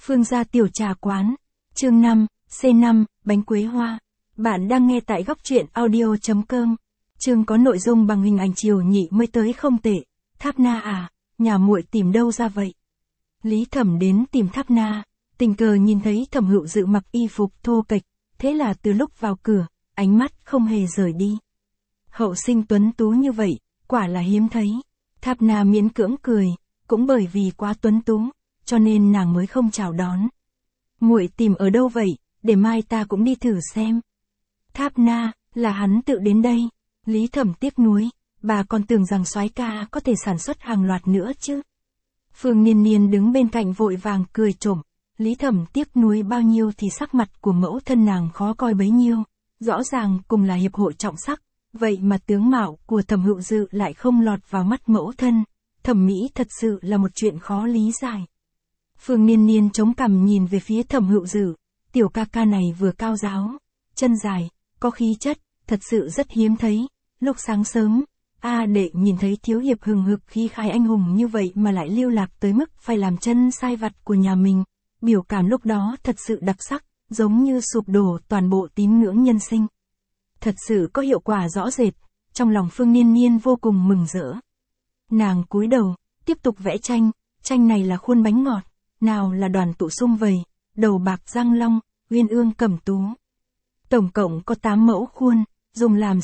Phương gia tiểu trà quán. Chương 5, C5, bánh quế hoa. Bạn đang nghe tại góc truyện audio.com. Chương có nội dung bằng hình ảnh chiều nhị mới tới không tệ. Tháp Na à, nhà muội tìm đâu ra vậy? Lý Thẩm đến tìm Tháp Na, tình cờ nhìn thấy Thẩm Hựu Dự mặc y phục thô kệch, thế là từ lúc vào cửa, ánh mắt không hề rời đi. Hậu sinh tuấn tú như vậy, quả là hiếm thấy. Tháp Na miễn cưỡng cười, cũng bởi vì quá tuấn tú, cho nên nàng mới không chào đón. Muội tìm ở đâu vậy, để mai ta cũng đi thử xem. Tháp Na, là hắn tự đến đây. Lý Thẩm tiếc nuối, bà còn tưởng rằng soái ca có thể sản xuất hàng loạt nữa chứ. Phương Niên Niên đứng bên cạnh vội vàng cười trộm. Lý Thẩm tiếc nuối bao nhiêu thì sắc mặt của mẫu thân nàng khó coi bấy nhiêu. Rõ ràng cùng là hiệp hội trọng sắc, vậy mà tướng mạo của Thẩm Hựu Dự lại không lọt vào mắt mẫu thân. Thẩm mỹ thật sự là một chuyện khó lý giải. Phương Niên Niên chống cằm nhìn về phía Thẩm Hựu Dự, tiểu ca ca này vừa cao ráo, chân dài, có khí chất, thật sự rất hiếm thấy. Lúc sáng sớm, A Đệ nhìn thấy thiếu hiệp hừng hực khí khái anh hùng như vậy mà lại lưu lạc tới mức phải làm chân sai vặt của nhà mình. Biểu cảm lúc đó thật sự đặc sắc, giống như sụp đổ toàn bộ tín ngưỡng nhân sinh. Thật sự có hiệu quả rõ rệt, trong lòng Phương Niên Niên vô cùng mừng rỡ. Nàng cúi đầu, tiếp tục vẽ tranh, tranh này là khuôn bánh ngọt, nào là đoàn tụ sum vầy, đầu bạc răng long, uyên ương cẩm tú. Tổng cộng có 8 mẫu khuôn, dùng làm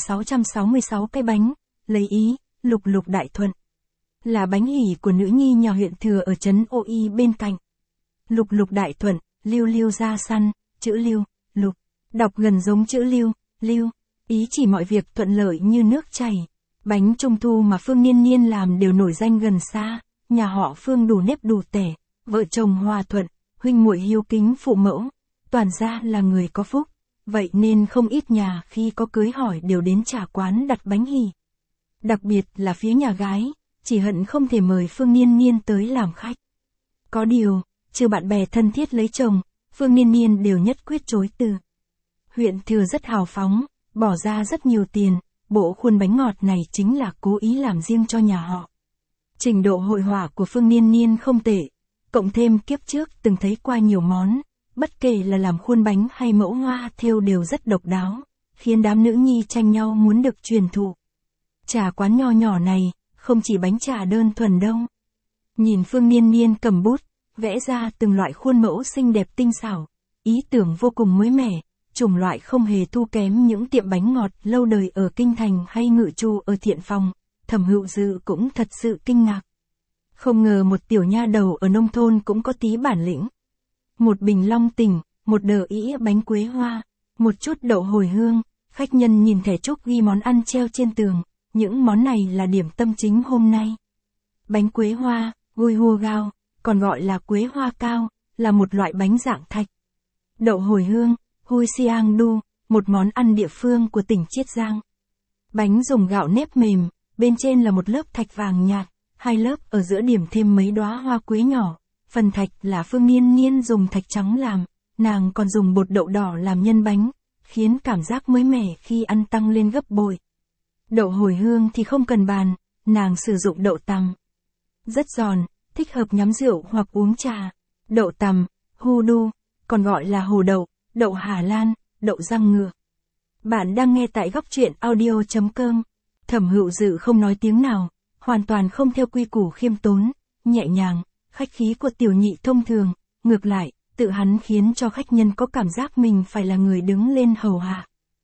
666 cái bánh, lấy ý, lục lục đại thuận. Là bánh hỷ của nữ nhi nhà huyện thừa ở trấn Ô Y bên cạnh. Lục lục đại thuận, lưu lưu ra săn, chữ lưu, lục, đọc gần giống chữ lưu, lưu, ý chỉ mọi việc thuận lợi như nước chảy. Bánh trung thu mà Phương Niên Niên làm đều nổi danh gần xa, nhà họ Phương đủ nếp đủ tẻ, vợ chồng hòa thuận, huynh muội hiếu kính phụ mẫu, toàn ra là người có phúc, vậy nên không ít nhà khi có cưới hỏi đều đến trà quán đặt bánh hỷ. Đặc biệt là phía nhà gái, chỉ hận không thể mời Phương Niên Niên tới làm khách. Có điều, trừ bạn bè thân thiết lấy chồng, Phương Niên Niên đều nhất quyết chối từ. Huyện thừa rất hào phóng, bỏ ra rất nhiều tiền, bộ khuôn bánh ngọt này chính là cố ý làm riêng cho nhà họ. Trình độ hội họa của Phương Niên Niên không tệ, cộng thêm kiếp trước từng thấy qua nhiều món, bất kể là làm khuôn bánh hay mẫu hoa thêu đều rất độc đáo, khiến đám nữ nhi tranh nhau muốn được truyền thụ. Trà quán nho nhỏ này, không chỉ bánh trà đơn thuần đâu. Nhìn Phương Niên Niên cầm bút, vẽ ra từng loại khuôn mẫu xinh đẹp tinh xảo, ý tưởng vô cùng mới mẻ, chủng loại không hề thua kém những tiệm bánh ngọt lâu đời ở Kinh Thành hay Ngự Trù ở Thiện Phòng. Thẩm Hựu Dự cũng thật sự kinh ngạc. Không ngờ một tiểu nha đầu ở nông thôn cũng có tí bản lĩnh. Một bình long tỉnh, một đờ ĩ bánh quế hoa, một chút đậu hồi hương, khách nhân nhìn thẻ chúc ghi món ăn treo trên tường, những món này là điểm tâm chính hôm nay. Bánh quế hoa, gui hua gao, còn gọi là quế hoa cao, là một loại bánh dạng thạch. Đậu hồi hương, hui siang đu, một món ăn địa phương của tỉnh Chiết Giang. Bánh dùng gạo nếp mềm, bên trên là một lớp thạch vàng nhạt, hai lớp ở giữa điểm thêm mấy đóa hoa quế nhỏ. Phần thạch là Phương Niên Niên dùng thạch trắng làm, nàng còn dùng bột đậu đỏ làm nhân bánh, khiến cảm giác mới mẻ khi ăn tăng lên gấp bội. Đậu hồi hương thì không cần bàn, nàng sử dụng đậu tằm. Rất giòn, thích hợp nhắm rượu hoặc uống trà. Đậu tằm, hu đu, còn gọi là hồ đậu, đậu Hà Lan, đậu răng ngựa. Bạn đang nghe tại góc truyện audio.com. Thẩm Hựu Dự không nói tiếng nào, hoàn toàn không theo quy củ khiêm tốn, nhẹ nhàng, khách khí của tiểu nhị thông thường, ngược lại, tự hắn khiến cho khách nhân có cảm giác mình phải là người đứng lên hầu hạ.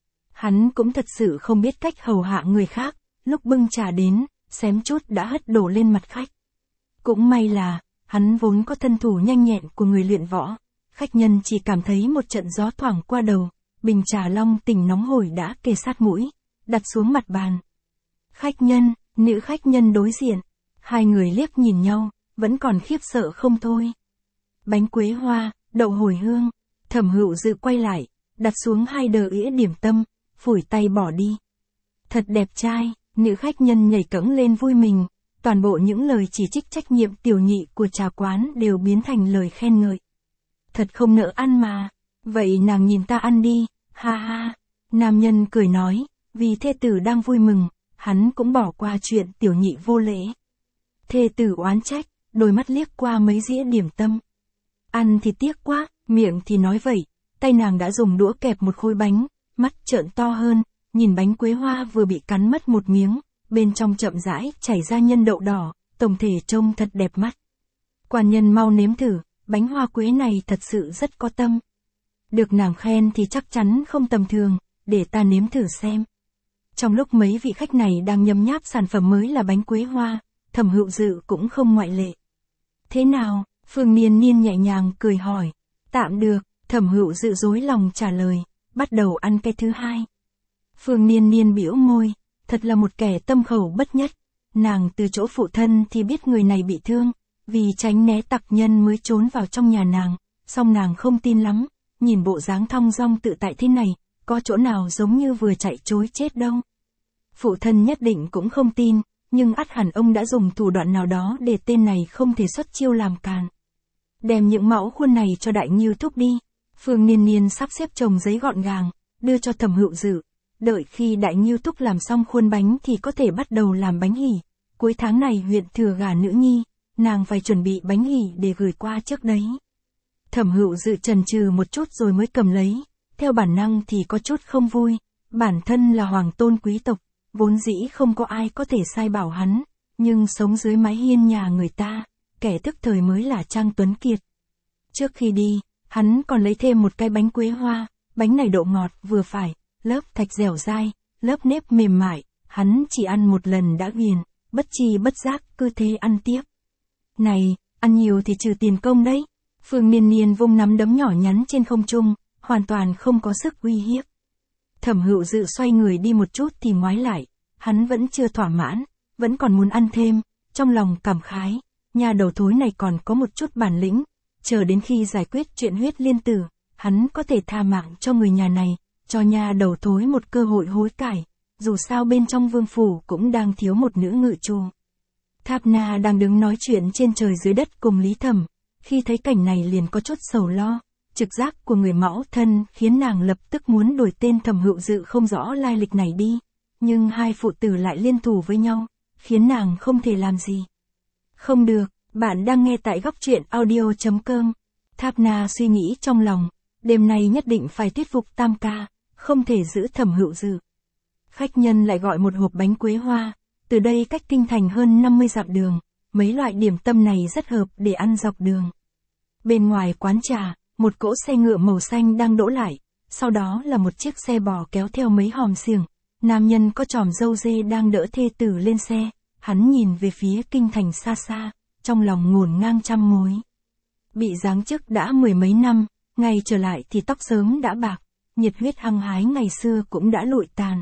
Hắn cũng thật sự không biết cách hầu hạ người khác, lúc bưng trà đến, xém chút đã hất đổ lên mặt khách. Cũng may là, hắn vốn có thân thủ nhanh nhẹn của người luyện võ, khách nhân chỉ cảm thấy một trận gió thoảng qua đầu, bình trà long tỉnh nóng hổi đã kề sát mũi, đặt xuống mặt bàn. Khách nhân, nữ khách nhân đối diện, hai người liếc nhìn nhau, vẫn còn khiếp sợ không thôi. Bánh quế hoa, đậu hồi hương, Thẩm Hựu Dự quay lại, đặt xuống hai đờ ĩa điểm tâm, phủi tay bỏ đi. Thật đẹp trai, nữ khách nhân nhảy cẫng lên vui mình, toàn bộ những lời chỉ trích trách nhiệm tiểu nhị của trà quán đều biến thành lời khen ngợi. Thật không nỡ ăn mà, vậy nàng nhìn ta ăn đi, ha ha. Nam nhân cười nói, vì thê tử đang vui mừng, hắn cũng bỏ qua chuyện tiểu nhị vô lễ. Thê tử oán trách, đôi mắt liếc qua mấy dĩa điểm tâm. Ăn thì tiếc quá, miệng thì nói vậy, tay nàng đã dùng đũa kẹp một khối bánh, mắt trợn to hơn, nhìn bánh quế hoa vừa bị cắn mất một miếng, bên trong chậm rãi chảy ra nhân đậu đỏ, tổng thể trông thật đẹp mắt. Quan nhân mau nếm thử, bánh hoa quế này thật sự rất có tâm. Được nàng khen thì chắc chắn không tầm thường, để ta nếm thử xem. Trong lúc mấy vị khách này đang nhấm nháp sản phẩm mới là bánh quế hoa, Thẩm Hữu Dự cũng không ngoại lệ. Thế nào? Phương Niên Niên nhẹ nhàng cười hỏi. Tạm được, Thẩm Hữu Dự dối lòng trả lời, bắt đầu ăn cái thứ hai. Phương Niên Niên bĩu môi, thật là một kẻ tâm khẩu bất nhất. Nàng từ chỗ phụ thân thì biết người này bị thương, vì tránh né tặc nhân mới trốn vào trong nhà nàng, song nàng không tin lắm, nhìn bộ dáng thong dong tự tại thế này, có chỗ nào giống như vừa chạy trối chết đâu. Phụ thân nhất định cũng không tin, nhưng ắt hẳn ông đã dùng thủ đoạn nào đó để tên này không thể xuất chiêu làm càn. Đem những mẫu khuôn này cho Đại Ngưu Thúc đi. Phương Niên Niên sắp xếp chồng giấy gọn gàng, đưa cho Thẩm Hữu Dự. Đợi khi Đại Ngưu Thúc làm xong khuôn bánh thì có thể bắt đầu làm bánh hỉ. Cuối tháng này huyện thừa gả nữ nhi, nàng phải chuẩn bị bánh hỉ để gửi qua trước đấy. Thẩm Hữu Dự chần chừ một chút rồi mới cầm lấy, theo bản năng thì có chút không vui. Bản thân là hoàng tôn quý tộc, vốn dĩ không có ai có thể sai bảo hắn, nhưng sống dưới mái hiên nhà người ta, kẻ tức thời mới là Trang Tuấn Kiệt. Trước khi đi, hắn còn lấy thêm một cái bánh quế hoa, bánh này độ ngọt vừa phải, lớp thạch dẻo dai, lớp nếp mềm mại, hắn chỉ ăn một lần đã ghiền, bất tri bất giác cứ thế ăn tiếp. Này, ăn nhiều thì trừ tiền công đấy. Phương Niên Niên vung nắm đấm nhỏ nhắn trên không trung, hoàn toàn không có sức uy hiếp. Thẩm Hữu Dự xoay người đi một chút thì ngoái lại, hắn vẫn chưa thỏa mãn, vẫn còn muốn ăn thêm, trong lòng cảm khái, nhà đầu thối này còn có một chút bản lĩnh, chờ đến khi giải quyết chuyện huyết liên tử, hắn có thể tha mạng cho người nhà này, cho nhà đầu thối một cơ hội hối cải, dù sao bên trong vương phủ cũng đang thiếu một nữ ngự trù. Tháp Na đang đứng nói chuyện trên trời dưới đất cùng Lý Thẩm, khi thấy cảnh này liền có chút sầu lo, trực giác của người mẫu thân khiến nàng lập tức muốn đổi tên Thẩm Hữu Dự không rõ lai lịch này đi, nhưng hai phụ tử lại liên thủ với nhau, khiến nàng không thể làm gì. Không được, bạn đang nghe tại góc truyện audio.com. Tháp Na suy nghĩ trong lòng, đêm nay nhất định phải thuyết phục Tam ca, không thể giữ Thẩm Hữu Dự. Khách nhân lại gọi một hộp bánh quế hoa, từ đây cách kinh thành hơn 50 dặm đường, mấy loại điểm tâm này rất hợp để ăn dọc đường. Bên ngoài quán trà, một cỗ xe ngựa màu xanh đang đỗ lại, sau đó là một chiếc xe bò kéo theo mấy hòm xiềng, nam nhân có chòm râu dê đang đỡ thê tử lên xe, hắn nhìn về phía kinh thành xa xa, trong lòng ngổn ngang trăm mối. Bị giáng chức đã mười mấy năm, ngày trở lại thì tóc sớm đã bạc, nhiệt huyết hăng hái ngày xưa cũng đã lụi tàn.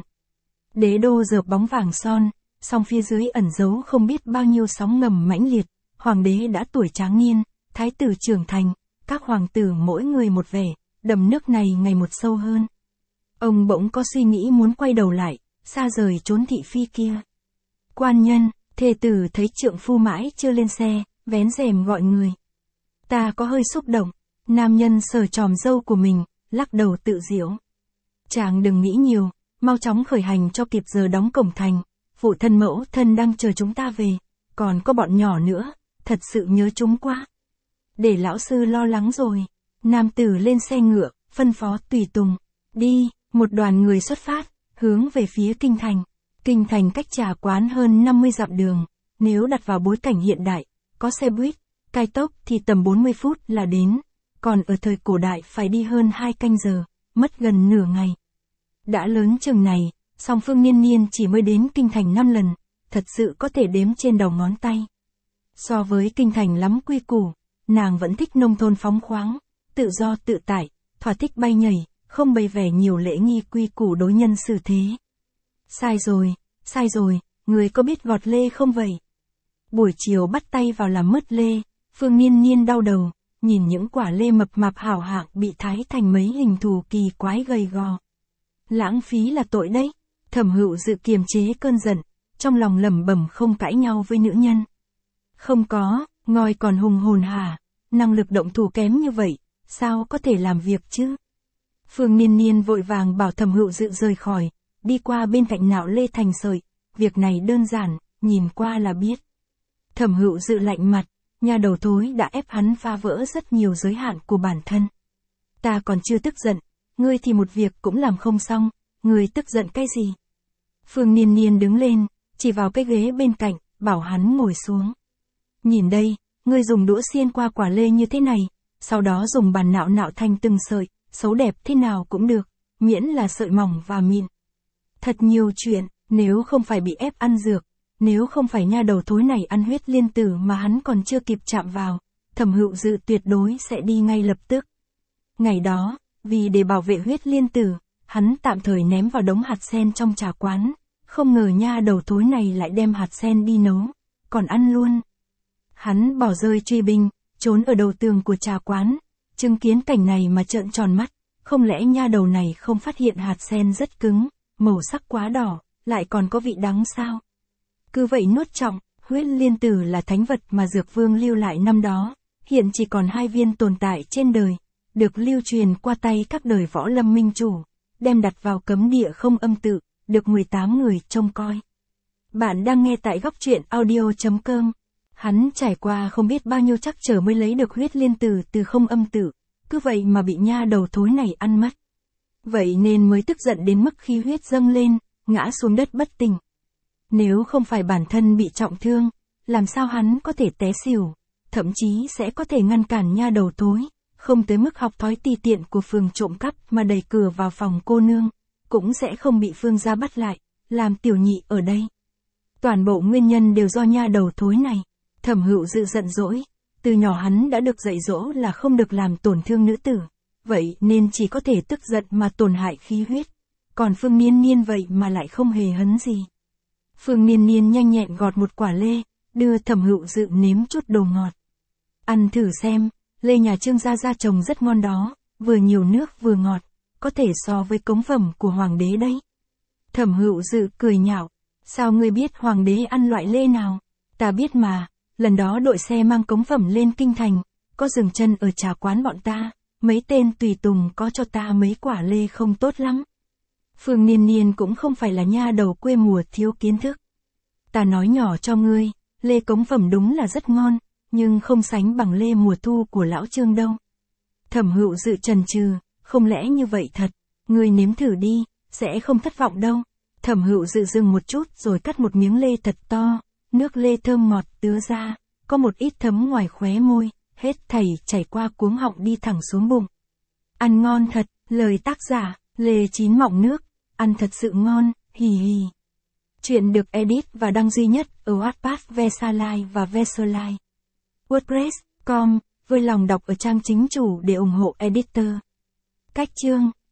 Đế đô dợp bóng vàng son, song phía dưới ẩn giấu không biết bao nhiêu sóng ngầm mãnh liệt, hoàng đế đã tuổi tráng niên, thái tử trưởng thành, các hoàng tử mỗi người một vẻ, đầm nước này ngày một sâu hơn. Ông bỗng có suy nghĩ muốn quay đầu lại, xa rời trốn thị phi kia. Quan nhân, thê tử thấy trượng phu mãi chưa lên xe, vén rèm gọi người. Ta có hơi xúc động, nam nhân sờ chòm râu của mình, lắc đầu tự giễu. Chàng đừng nghĩ nhiều, mau chóng khởi hành cho kịp giờ đóng cổng thành, phụ thân mẫu thân đang chờ chúng ta về, còn có bọn nhỏ nữa, thật sự nhớ chúng quá. Để lão sư lo lắng rồi. Nam tử lên xe ngựa, phân phó tùy tùng. Đi, một đoàn người xuất phát, hướng về phía kinh thành. Kinh thành cách trà quán hơn 50 dặm đường, nếu đặt vào bối cảnh hiện đại, có xe buýt, cao tốc thì tầm 40 phút là đến, còn ở thời cổ đại phải đi hơn 2 canh giờ, mất gần nửa ngày. Đã lớn chừng này, song Phương Niên Niên chỉ mới đến kinh thành 5 lần, thật sự có thể đếm trên đầu ngón tay. So với kinh thành lắm quy củ, nàng vẫn thích nông thôn phóng khoáng, tự do tự tại, thỏa thích bay nhảy, không bày vẻ nhiều lễ nghi quy củ đối nhân xử thế. Sai rồi, người có biết vọt lê không vậy? Buổi chiều bắt tay vào làm mứt lê, Phương Niên Niên đau đầu, nhìn những quả lê mập mạp hảo hạng bị thái thành mấy hình thù kỳ quái gầy gò. Lãng phí là tội đấy. Thẩm Hữu Dự kiềm chế cơn giận, trong lòng lẩm bẩm không cãi nhau với nữ nhân. Không có, ngoi còn hùng hồn hả, năng lực động thủ kém như vậy, sao có thể làm việc chứ? Phương Niên Niên vội vàng bảo Thẩm Hữu Dự rời khỏi, đi qua bên cạnh nạo lê thành sợi, việc này đơn giản, nhìn qua là biết. Thẩm Hữu Dự lạnh mặt, nha đầu thối đã ép hắn phá vỡ rất nhiều giới hạn của bản thân. Ta còn chưa tức giận, ngươi thì một việc cũng làm không xong, ngươi tức giận cái gì? Phương Niên Niên đứng lên, chỉ vào cái ghế bên cạnh, bảo hắn ngồi xuống. Nhìn đây, ngươi dùng đũa xiên qua quả lê như thế này, sau đó dùng bàn nạo nạo thành từng sợi, xấu đẹp thế nào cũng được, miễn là sợi mỏng và mịn. Thật nhiều chuyện, nếu không phải bị ép ăn dược, nếu không phải nha đầu thối này ăn huyết liên tử mà hắn còn chưa kịp chạm vào, Thẩm Hữu Dự tuyệt đối sẽ đi ngay lập tức. Ngày đó, vì để bảo vệ huyết liên tử, hắn tạm thời ném vào đống hạt sen trong trà quán, không ngờ nha đầu thối này lại đem hạt sen đi nấu, còn ăn luôn. Hắn bỏ rơi truy binh, trốn ở đầu tường của trà quán, chứng kiến cảnh này mà trợn tròn mắt, không lẽ nha đầu này không phát hiện hạt sen rất cứng, màu sắc quá đỏ, lại còn có vị đắng sao? Cứ vậy nuốt trọng, huyết liên tử là thánh vật mà Dược Vương lưu lại năm đó, hiện chỉ còn 2 viên tồn tại trên đời, được lưu truyền qua tay các đời võ lâm minh chủ, đem đặt vào cấm địa không âm tự, được 18 người trông coi. Bạn đang nghe tại góc truyện audio.com. Hắn trải qua không biết bao nhiêu trắc trở mới lấy được huyết liên tử từ không âm tự, cứ vậy mà bị nha đầu thối này ăn mất. Vậy nên mới tức giận đến mức khi huyết dâng lên, ngã xuống đất bất tỉnh. Nếu không phải bản thân bị trọng thương, làm sao hắn có thể té xỉu, thậm chí sẽ có thể ngăn cản nha đầu thối, không tới mức học thói ti tiện của Phương trộm cắp mà đẩy cửa vào phòng cô nương, cũng sẽ không bị Phương gia bắt lại, làm tiểu nhị ở đây. Toàn bộ nguyên nhân đều do nha đầu thối này. Thẩm Hữu Dự giận dỗi, từ nhỏ hắn đã được dạy dỗ là không được làm tổn thương nữ tử, vậy nên chỉ có thể tức giận mà tổn hại khí huyết, còn Phương Niên Niên vậy mà lại không hề hấn gì. Phương Niên Niên nhanh nhẹn gọt một quả lê, đưa Thẩm Hữu Dự nếm chút đồ ngọt. Ăn thử xem, lê nhà Trương gia trồng rất ngon đó, vừa nhiều nước vừa ngọt, có thể so với cống phẩm của hoàng đế đấy. Thẩm Hữu Dự cười nhạo, sao ngươi biết hoàng đế ăn loại lê nào? Ta biết mà, lần đó đội xe mang cống phẩm lên kinh thành, có dừng chân ở trà quán bọn ta, mấy tên tùy tùng có cho ta mấy quả lê không tốt lắm. Phương Niên Niên cũng không phải là nha đầu quê mùa thiếu kiến thức. Ta nói nhỏ cho ngươi, lê cống phẩm đúng là rất ngon, nhưng không sánh bằng lê mùa thu của lão Trương đâu. Thẩm Hữu Dự chần chừ, không lẽ như vậy thật, ngươi nếm thử đi, sẽ không thất vọng đâu. Thẩm Hữu Dự dừng một chút rồi cắt một miếng lê thật to, nước lê thơm ngọt tứa ra, có một ít thấm ngoài khóe môi, hết thảy chảy qua cuống họng đi thẳng xuống bụng. Ăn ngon thật, lời tác giả, lê chín mọng nước, ăn thật sự ngon, hì hì. Chuyện được edit và đăng duy nhất ở Wattpad, Vesalai và Vesolai. WordPress.com, vui lòng đọc ở trang chính chủ để ủng hộ editor. Cách chương